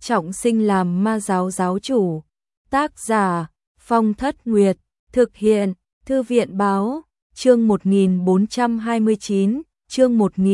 trọng sinh làm ma giáo giáo chủ. Tác giả Phong Thất Nguyệt, thực hiện Thư viện Báo, chương 1429, chương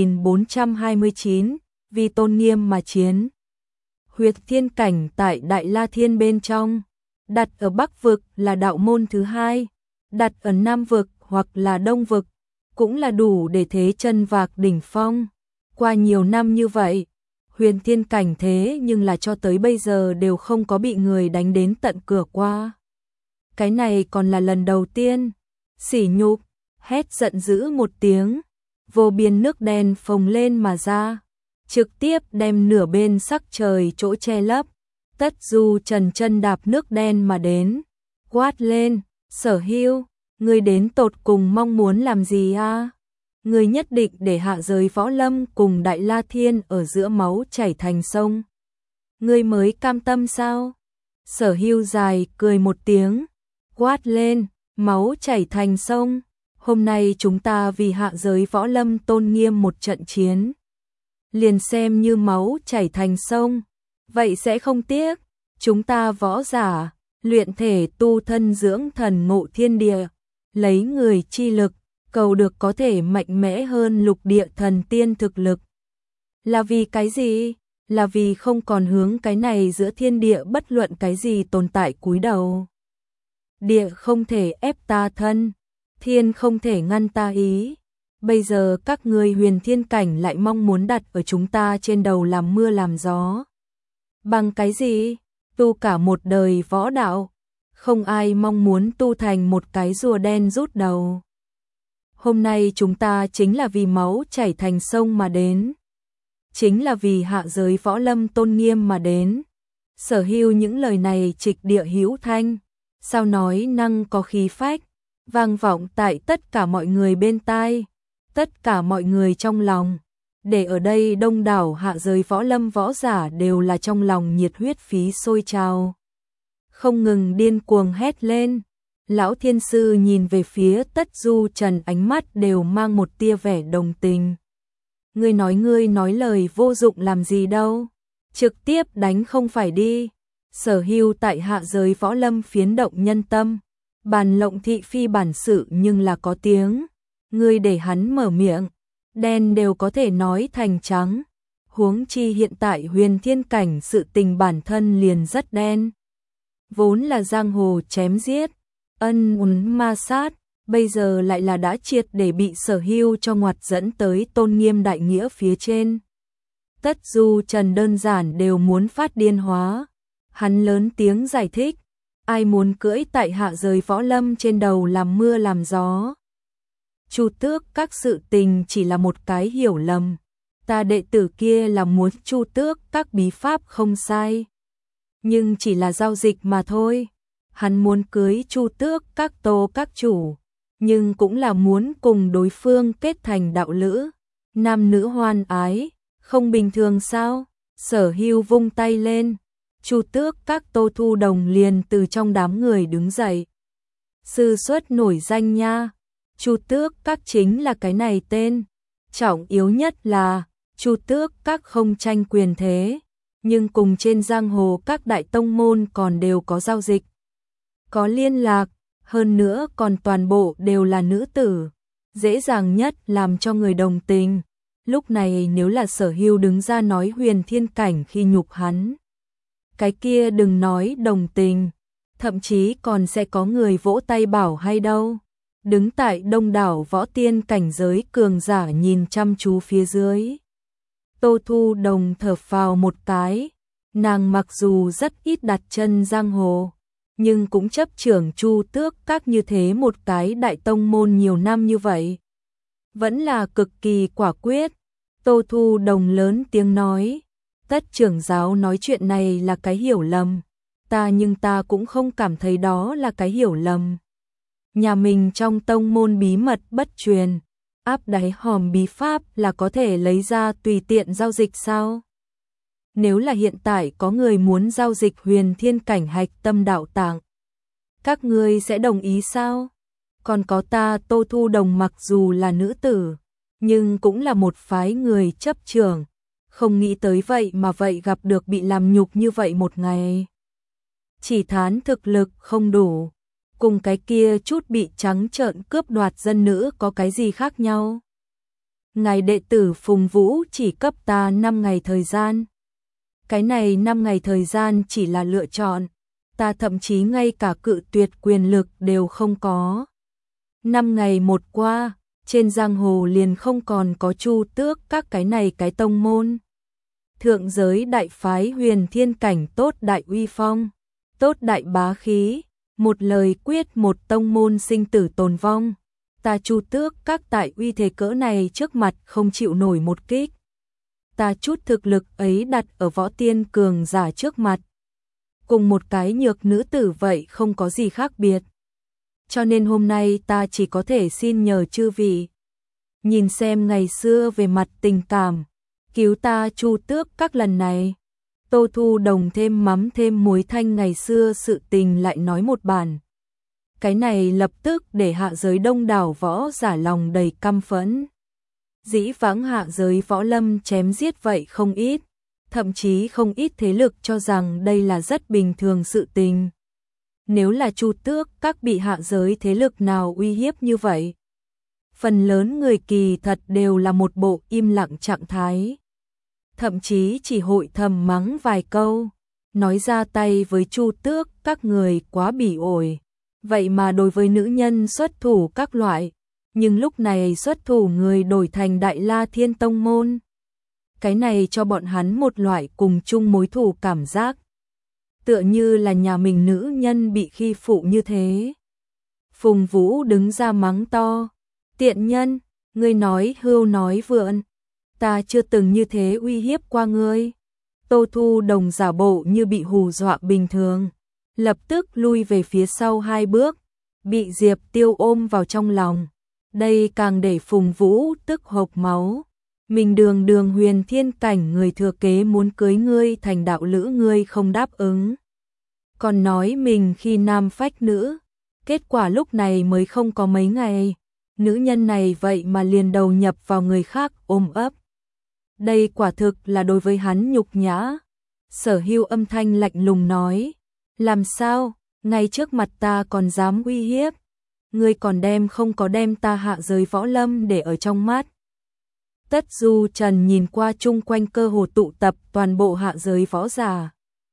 1429, vì tôn nghiêm mà chiến. Huyệt thiên cảnh tại Đại La Thiên bên trong, đặt ở Bắc vực là đạo môn thứ hai, đặt ở Nam vực hoặc là Đông vực, cũng là đủ để thế chân vạc đỉnh phong. Qua nhiều năm như vậy, huyền thiên cảnh thế nhưng là cho tới bây giờ đều không có bị người đánh đến tận cửa qua. Cái này còn là lần đầu tiên. Sỉ nhục, hét giận dữ một tiếng, vô biên nước đen phồng lên mà ra, trực tiếp đem nửa bên sắc trời chỗ che lấp. Tất Du Trần chân đạp nước đen mà đến, quát lên, Sở Hưu, ngươi đến tột cùng mong muốn làm gì a? Ngươi nhất định để hạ giới võ lâm cùng Đại La Thiên ở giữa máu chảy thành sông. Ngươi mới cam tâm sao? Sở Hưu dài cười một tiếng, quát lên, máu chảy thành sông. Hôm nay chúng ta vì hạ giới võ lâm tôn nghiêm một trận chiến. Liền xem như máu chảy thành sông, vậy sẽ không tiếc. Chúng ta võ giả, luyện thể tu thân dưỡng thần ngộ thiên địa, lấy người chi lực, cầu được có thể mạnh mẽ hơn lục địa thần tiên thực lực. Là vì cái gì? Là vì không còn hướng cái này giữa thiên địa bất luận cái gì tồn tại cúi đầu. Địa không thể ép ta thân, thiên không thể ngăn ta ý. Bây giờ các ngươi huyền thiên cảnh lại mong muốn đặt ở chúng ta trên đầu làm mưa làm gió. Bằng cái gì? Tu cả một đời võ đạo, không ai mong muốn tu thành một cái rùa đen rút đầu. Hôm nay chúng ta chính là vì máu chảy thành sông mà đến, chính là vì hạ giới võ lâm tôn nghiêm mà đến. Sở Hưu những lời này trịch địa hữu thanh, sao nói năng có khí phách, vang vọng tại tất cả mọi người bên tai, tất cả mọi người trong lòng. Để ở đây đông đảo hạ giới võ lâm võ giả đều là trong lòng nhiệt huyết phí sôi trào, không ngừng điên cuồng hét lên. Lão thiên sư nhìn về phía Tất Du Trần, ánh mắt đều mang một tia vẻ đồng tình. Ngươi nói lời vô dụng làm gì đâu, trực tiếp đánh không phải đi. Sở Hưu tại hạ giới võ lâm phiến động nhân tâm, bàn lộng thị phi bản sự nhưng là có tiếng. Ngươi để hắn mở miệng, đen đều có thể nói thành trắng. Huống chi hiện tại huyền thiên cảnh sự tình bản thân liền rất đen. Vốn là giang hồ chém giết, ân oán ma sát, bây giờ lại là đã triệt để bị Sở Hưu cho ngoặt dẫn tới tôn nghiêm đại nghĩa phía trên. Tất Du Trần đơn giản đều muốn phát điên hóa. Hắn lớn tiếng giải thích, ai muốn cưỡi tại hạ giới võ lâm trên đầu làm mưa làm gió. Chu Tước các sự tình chỉ là một cái hiểu lầm, ta đệ tử kia là muốn Chu Tước các bí pháp không sai, nhưng chỉ là giao dịch mà thôi. Hắn muốn cưới Chu Tước các Tô các chủ, nhưng cũng là muốn cùng đối phương kết thành đạo lữ, nam nữ hoan ái, không bình thường sao? Sở Hưu vung tay lên, Chu Tước các Tô Thu Đồng liền từ trong đám người đứng dậy. Sư xuất nổi danh nha, Chu Tước các chính là cái này tên. Trọng yếu nhất là Chu Tước các không tranh quyền thế, nhưng cùng trên giang hồ các đại tông môn còn đều có giao dịch, có liên lạc, hơn nữa còn toàn bộ đều là nữ tử, dễ dàng nhất làm cho người đồng tình. Lúc này nếu là Sở Hưu đứng ra nói huyền thiên cảnh khi nhục hắn, cái kia đừng nói đồng tình, thậm chí còn sẽ có người vỗ tay bảo hay đâu. Đứng tại đông đảo võ tiên cảnh giới cường giả nhìn chăm chú phía dưới, Tô Thu Đồng thở phào một cái. Nàng mặc dù rất ít đặt chân giang hồ, nhưng cũng chấp trưởng Chu Tước các như thế một cái đại tông môn nhiều năm như vậy, vẫn là cực kỳ quả quyết. Tô Thu Đồng lớn tiếng nói, Tất trưởng giáo nói chuyện này là cái hiểu lầm, nhưng ta cũng không cảm thấy đó là cái hiểu lầm. Nhà mình trong tông môn bí mật bất truyền, áp đáy hòm bí pháp là có thể lấy ra tùy tiện giao dịch sao? Nếu là hiện tại có người muốn giao dịch huyền thiên cảnh hạch tâm đạo tạng, các ngươi sẽ đồng ý sao? Còn có ta Tô Thu Đồng mặc dù là nữ tử, nhưng cũng là một phái người chấp trưởng, không nghĩ tới vậy mà vậy gặp được bị làm nhục như vậy một ngày. Chỉ thán thực lực không đủ, cùng cái kia chút bị trắng trợn cướp đoạt dân nữ có cái gì khác nhau. Ngài đệ tử Phùng Vũ chỉ cấp ta 5 ngày thời gian. Cái này 5 ngày thời gian chỉ là lựa chọn, ta thậm chí ngay cả cự tuyệt quyền lực đều không có. 5 ngày một qua, trên giang hồ liền không còn có Chu Tước các cái này cái tông môn. Thượng giới đại phái Huyền Thiên cảnh tốt đại uy phong, tốt đại bá khí, một lời quyết một tông môn sinh tử tồn vong. Ta Chu Tước các tại uy thế cỡ này trước mặt không chịu nổi một kích. Ta chút thực lực ấy đặt ở võ tiên cường giả trước mặt, cùng một cái nhược nữ tử vậy không có gì khác biệt. Cho nên hôm nay ta chỉ có thể xin nhờ chư vị nhìn xem ngày xưa về mặt tình cảm, cứu ta Chu Tước các lần này. Tô Thu Đồng thêm mắm thêm muối thanh ngày xưa sự tình lại nói một bản. Cái này lập tức để hạ giới đông đảo võ giả lòng đầy căm phẫn. Dĩ vãng hạ giới võ lâm chém giết vậy không ít, thậm chí không ít thế lực cho rằng đây là rất bình thường sự tình. Nếu là Chu Tước các bị hạ giới thế lực nào uy hiếp như vậy, phần lớn người kỳ thật đều là một bộ im lặng trạng thái. Thậm chí chỉ hội thầm mắng vài câu, nói ra tay với Chu Tước các người quá bỉ ổi. Vậy mà đối với nữ nhân xuất thủ các loại, nhưng lúc này xuất thủ người đổi thành Đại La Thiên Tông môn. Cái này cho bọn hắn một loại cùng chung mối thù cảm giác. Tựa như là nhà mình nữ nhân bị khi phụ như thế. Phùng Vũ đứng ra mắng to. Tiện nhân, ngươi nói hưu nói vượn. Ta chưa từng như thế uy hiếp qua ngươi. Tô Thu Đồng giả bộ như bị hù dọa bình thường, lập tức lui về phía sau 2 bước, bị Diệp Tiêu ôm vào trong lòng. Đây càng để Phùng Vũ tức hộc máu. Mình đường Huyền Thiên cảnh người thừa kế muốn cưới ngươi thành đạo lữ ngươi không đáp ứng. Còn nói mình khi nam phách nữ, kết quả lúc này mới không có mấy ngày. Nữ nhân này vậy mà liền đầu nhập vào người khác ôm ấp. Đây quả thực là đối với hắn nhục nhã. Sở Hưu âm thanh lạnh lùng nói. Làm sao, ngay trước mặt ta còn dám uy hiếp. Ngươi còn không có đem ta hạ giới võ lâm để ở trong mắt. Tất Du Trần nhìn qua chung quanh cơ hồ tụ tập toàn bộ hạ giới võ giả.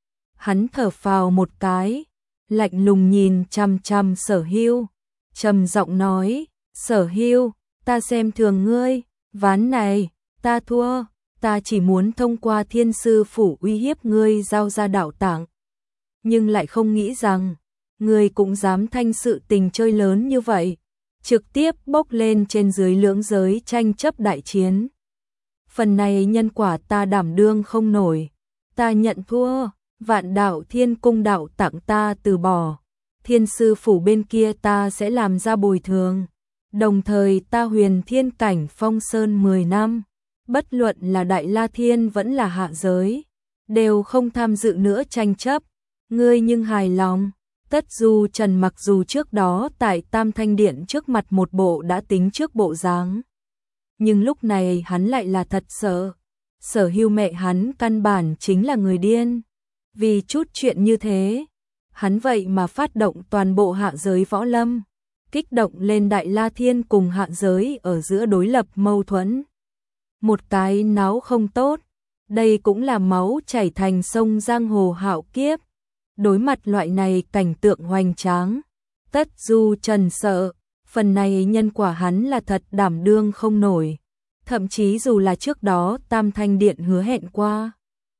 Hắn thở phào một cái, lạnh lùng nhìn chằm chằm Sở Hưu, trầm giọng nói, Sở Hưu, ta xem thường ngươi, ván này, ta thua, ta chỉ muốn thông qua Thiên Sư Phủ uy hiếp ngươi giao ra đạo tạng. Nhưng lại không nghĩ rằng, ngươi cũng dám thanh sự tình chơi lớn như vậy, trực tiếp bốc lên trên dưới lưỡng giới tranh chấp đại chiến. Phần này nhân quả ta đảm đương không nổi, ta nhận thua, Vạn Đạo Thiên Cung đạo tặng ta từ bỏ, Thiên Sư Phủ bên kia ta sẽ làm ra bồi thường, đồng thời ta Huyền Thiên cảnh phong sơn 10 năm, bất luận là Đại La Thiên vẫn là hạ giới, đều không tham dự nữa tranh chấp, ngươi nhưng hài lòng. Tất Du Trần mặc dù trước đó tại Tam Thanh Điện trước mặt một bộ đã tính trước bộ dáng, nhưng lúc này hắn lại là thật sợ. Sở Hưu mẹ hắn căn bản chính là người điên. Vì chút chuyện như thế, hắn vậy mà phát động toàn bộ hạ giới võ lâm, kích động lên Đại La Thiên cùng hạ giới ở giữa đối lập mâu thuẫn. Một cái náo không tốt, đây cũng là máu chảy thành sông giang hồ hạo kiếp. Đối mặt loại này cảnh tượng hoành tráng, Tất Du Trần sợ, phần này nhân quả hắn là thật đảm đương không nổi. Thậm chí dù là trước đó Tam Thanh Điện hứa hẹn qua,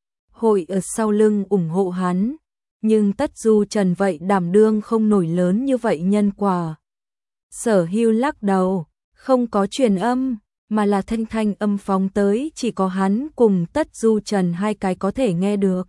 hội ở sau lưng ủng hộ hắn, nhưng Tất Du Trần vậy đảm đương không nổi lớn như vậy nhân quả. Sở Hưu lắc đầu, không có truyền âm, mà là thanh âm phóng tới chỉ có hắn cùng Tất Du Trần hai cái có thể nghe được.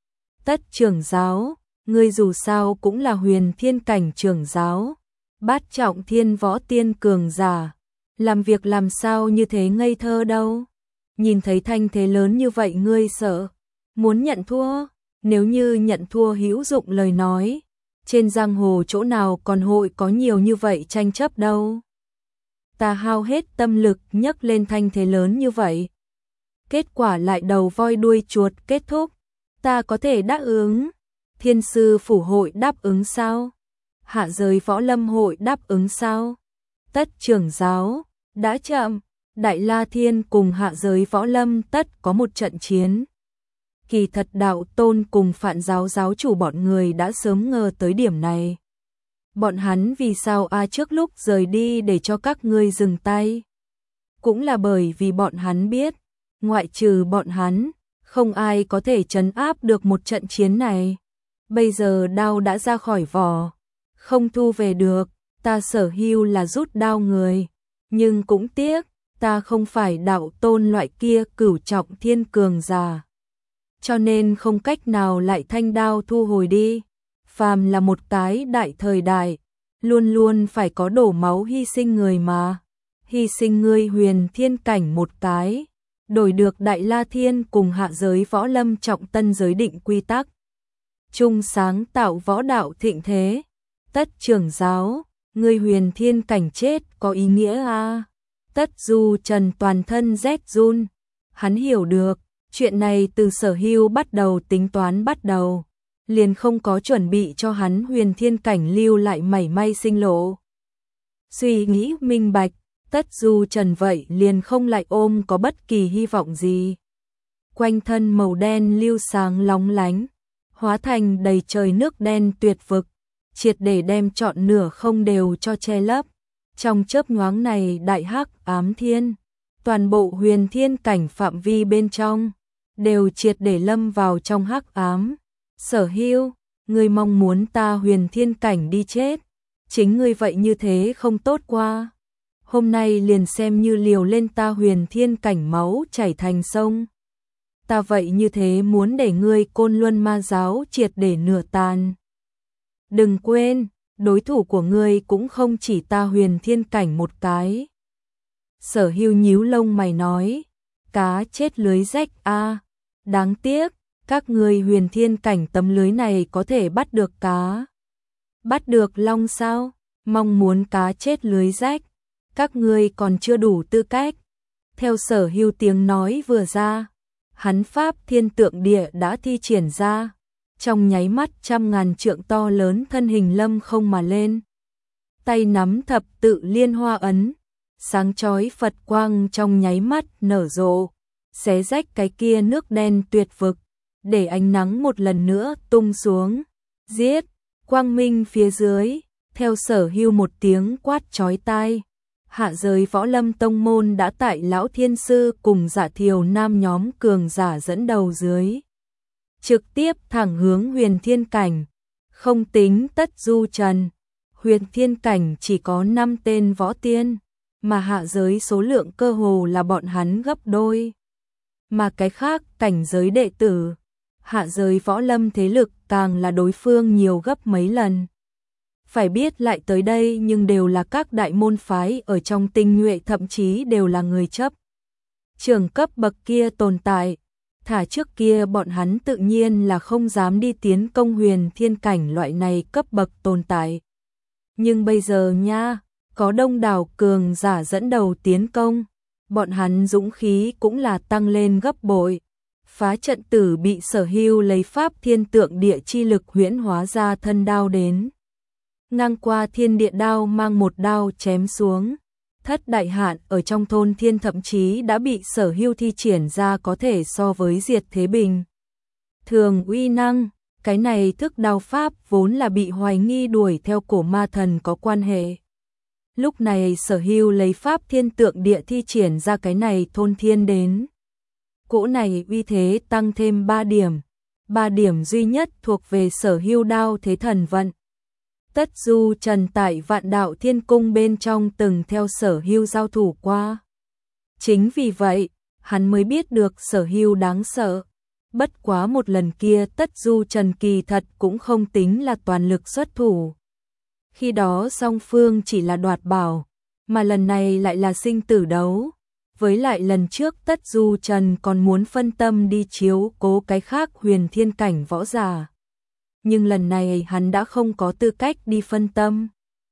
Tất trưởng giáo, ngươi dù sao cũng là Huyền Thiên cảnh trưởng giáo, bát trọng thiên võ tiên cường giả, làm việc làm sao như thế ngây thơ đâu. Nhìn thấy thanh thế lớn như vậy ngươi sợ, muốn nhận thua, nếu như nhận thua hữu dụng lời nói, trên giang hồ chỗ nào còn hội có nhiều như vậy tranh chấp đâu. Ta hao hết tâm lực nhấc lên thanh thế lớn như vậy, kết quả lại đầu voi đuôi chuột kết thúc. Ta có thể đáp ứng. Thiên sư phủ hội đáp ứng sao? Hạ giới võ lâm hội đáp ứng sao? Tất trưởng giáo, đã chậm, Đại La Thiên cùng hạ giới võ lâm tất có một trận chiến. Kỳ thật đạo tôn cùng Phạn giáo giáo chủ bọn người đã sớm ngờ tới điểm này. Bọn hắn vì sao trước lúc rời đi để cho các ngươi dừng tay? Cũng là bởi vì bọn hắn biết, ngoại trừ bọn hắn, không ai có thể trấn áp được một trận chiến này. Bây giờ đao đã ra khỏi vỏ, không thu về được, ta Sở Hưu là rút đao người, nhưng cũng tiếc, ta không phải đạo tôn loại kia cửu trọng thiên cường giả. Cho nên không cách nào lại thanh đao thu hồi đi. Phàm là một cái đại thời đại, luôn luôn phải có đổ máu hy sinh người mà. Hy sinh ngươi huyền thiên cảnh một cái, đổi được Đại La Thiên cùng hạ giới võ lâm trọng tân giới định quy tắc. Chung sáng tạo võ đạo thịnh thế. Tất trưởng giáo, ngươi huyền thiên cảnh chết có ý nghĩa à? Tất Du Trần toàn thân rét run. Hắn hiểu được, chuyện này từ Sở Hưu bắt đầu tính toán bắt đầu, liền không có chuẩn bị cho hắn huyền thiên cảnh lưu lại mảy may sinh lộ. Suy nghĩ minh bạch, Tất Du Trần vậy liền không lại ôm có bất kỳ hy vọng gì. Quanh thân màu đen lưu sáng lóng lánh, hóa thành đầy trời nước đen tuyệt vực, triệt để đem trọn nửa không đều cho che lấp. Trong chớp nhoáng này đại hắc ám thiên, toàn bộ huyền thiên cảnh phạm vi bên trong, đều triệt để lâm vào trong hắc ám. Sở Hưu, ngươi mong muốn ta huyền thiên cảnh đi chết, chính ngươi vậy như thế không tốt qua. Hôm nay liền xem như liều lên ta huyền thiên cảnh máu chảy thành sông. Ta vậy như thế muốn để ngươi Côn Luân Ma giáo triệt để nửa tàn. Đừng quên, đối thủ của ngươi cũng không chỉ ta huyền thiên cảnh một cái. Sở Hưu nhíu lông mày nói, cá chết lưới rách a, đáng tiếc, các ngươi huyền thiên cảnh tấm lưới này có thể bắt được cá. Bắt được long sao? Mong muốn cá chết lưới rách, các ngươi còn chưa đủ tư cách. Theo Sở Hưu tiếng nói vừa ra, hắn pháp thiên tượng địa đã thi triển ra, trong nháy mắt trăm ngàn trượng to lớn thân hình lâm không mà lên. Tay nắm thập tự liên hoa ấn, sáng chói Phật quang trong nháy mắt nở rộ, xé rách cái kia nước đen tuyệt vực, để ánh nắng một lần nữa tung xuống. Giết! Quang minh phía dưới, theo Sở Hưu một tiếng quát chói tai, hạ giới võ lâm tông môn đã tại lão thiên sư cùng Dạ Thiều Nam nhóm cường giả dẫn đầu dưới, trực tiếp thẳng hướng huyền thiên cảnh. Không tính Tất Du Trần, huyền thiên cảnh chỉ có 5 tên võ tiên, mà hạ giới số lượng cơ hồ là bọn hắn gấp đôi. Mà cái khác cảnh giới đệ tử, hạ giới võ lâm thế lực càng là đối phương nhiều gấp mấy lần. Phải biết lại tới đây nhưng đều là các đại môn phái ở trong tinh nhuệ, thậm chí đều là người chấp trưởng cấp bậc kia tồn tại. Thả trước kia bọn hắn tự nhiên là không dám đi tiến công huyền thiên cảnh loại này cấp bậc tồn tại. Nhưng bây giờ nha, có đông đảo cường giả dẫn đầu tiến công, bọn hắn dũng khí cũng là tăng lên gấp bội. Phá trận tử bị Sở Hưu lấy pháp thiên tượng địa chi lực huyễn hóa ra thân đao đến, ngang qua thiên địa đao mang một đao chém xuống. Thất đại hạn ở trong thôn thiên thậm chí đã bị Sở Hưu thi triển ra có thể so với diệt thế bình thường uy năng. Cái này thức đao pháp vốn là bị hoài nghi đuổi theo cổ ma thần có quan hệ. Lúc này Sở Hưu lấy pháp thiên tượng địa thi triển ra cái này thôn thiên đến, cỗ này uy thế tăng thêm 3 điểm. 3 điểm duy nhất thuộc về Sở Hưu đao thế thần vận. Tất Du Trần tại Vạn Đạo Thiên Cung bên trong từng theo Sở Hưu giao thủ qua. Chính vì vậy, hắn mới biết được Sở Hưu đáng sợ. Bất quá một lần kia Tất Du Trần kỳ thật cũng không tính là toàn lực xuất thủ. Khi đó song phương chỉ là đoạt bảo, mà lần này lại là sinh tử đấu. Với lại lần trước Tất Du Trần còn muốn phân tâm đi chiếu cố cái khác huyền thiên cảnh võ giả. Nhưng lần này hắn đã không có tư cách đi phân tâm.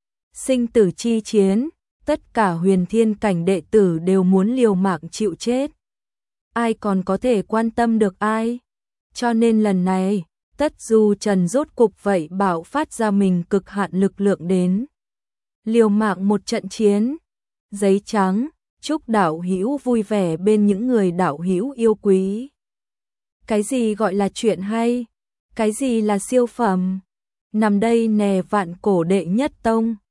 Sinh tử chi chiến, tất cả huyền thiên cảnh đệ tử đều muốn liều mạng chịu chết. ai còn có thể quan tâm được ai. Cho nên lần này, Tất Du Trần rốt cục vậy bảo phát ra mình cực hạn lực lượng đến. Liều mạng một trận chiến. Giấy trắng, chúc đạo hữu vui vẻ bên những người đạo hữu yêu quý. Cái gì gọi là chuyện hay? Cái gì là siêu phẩm? Nằm đây nè vạn cổ đệ nhất tông.